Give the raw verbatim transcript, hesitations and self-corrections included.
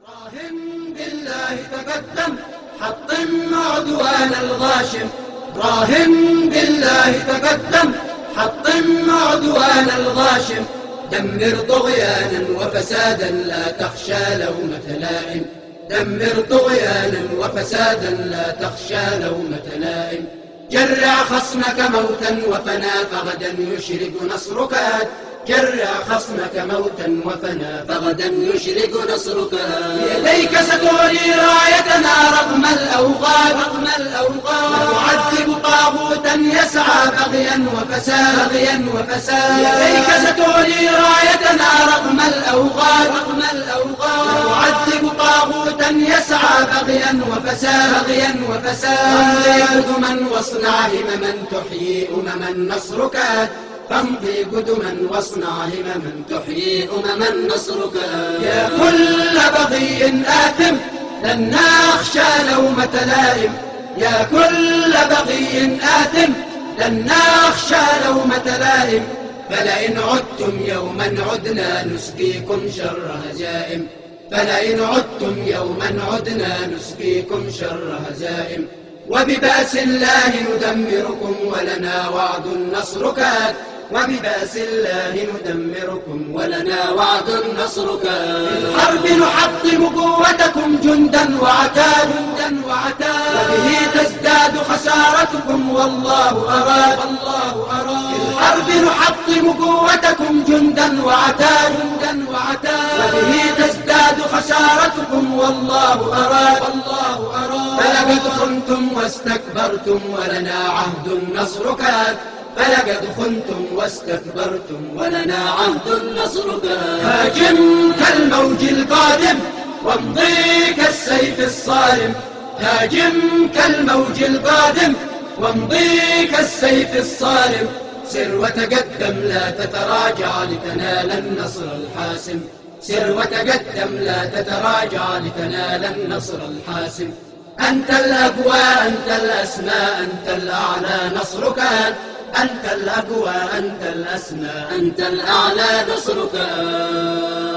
راهن بالله تقدم حطم عدوان الغاشم. راهن بالله تقدم حطم عدوان الغاشم. دمر طغيانا وفسادا لا تخشى لومة لائم. دمر طغيانا وفسادا لا تخشى لومة لائم. جرع خصمك موتا وفنا فغدا يشرق نصرك. جرع خصمك موتا وفنا فغدا يشرق نصرك. بيديك ستعلي رايتنا رغم الأوغاد. رغم الأوغاد وتعذب طاغوتا يسعى بغيا وفساد. بغيا وفساد بيديك ستعلي رايتنا رغم الأوغاد. رغم الأوغاد وتعذب طاغوتا يسعى بغيا وفساد. بغيا وفساد فامضي قدما واصنع همما تحيي أمما نصرك. فامضي قدما واصنع همما تحيي أمما نصرك. يا كل بغي آثم لن نخشى لومة لائم. يا كل بغي آثم لن نخشى لومة لائم. فلئن عدتم يوما عدنا نسقيكم شر هزائم. فلئن عدتم يوما عدنا نسقيكم شر هزائم. وببأس الله ندمركم ولنا وعد نصرك. وببأس الله ندمركم ولنا وعد نصرك. في الحرب نحطم قوتكم جندا وعتاد. جندا وعتاد وبه تزداد خسارتكم والله أراد. والله أراد في الحرب نحطم قوتكم جندا وعتاد. جندا وعتاد وبه تزداد خسارتكم والله أراد. والله أراد فلقد خنتم واستكبرتم ولنا عهد نصرك. فلقد خنتم واستكبرتم ولنا عهد نصرك. هاجم كالموج القادم وامضي كالسيف الصارم. هاجم كالموج القادم وامضي كالسيف الصارم. سر وتقدم لا تتراجع لتنال النصر الحاسم. سر وتقدم لا تتراجع لتنال النصر الحاسم. أنت الأقوى أنت الأسمى أنت الأعلى نصرك. أنت الأقوى أنت الأسمى أنت الأعلى نصرك.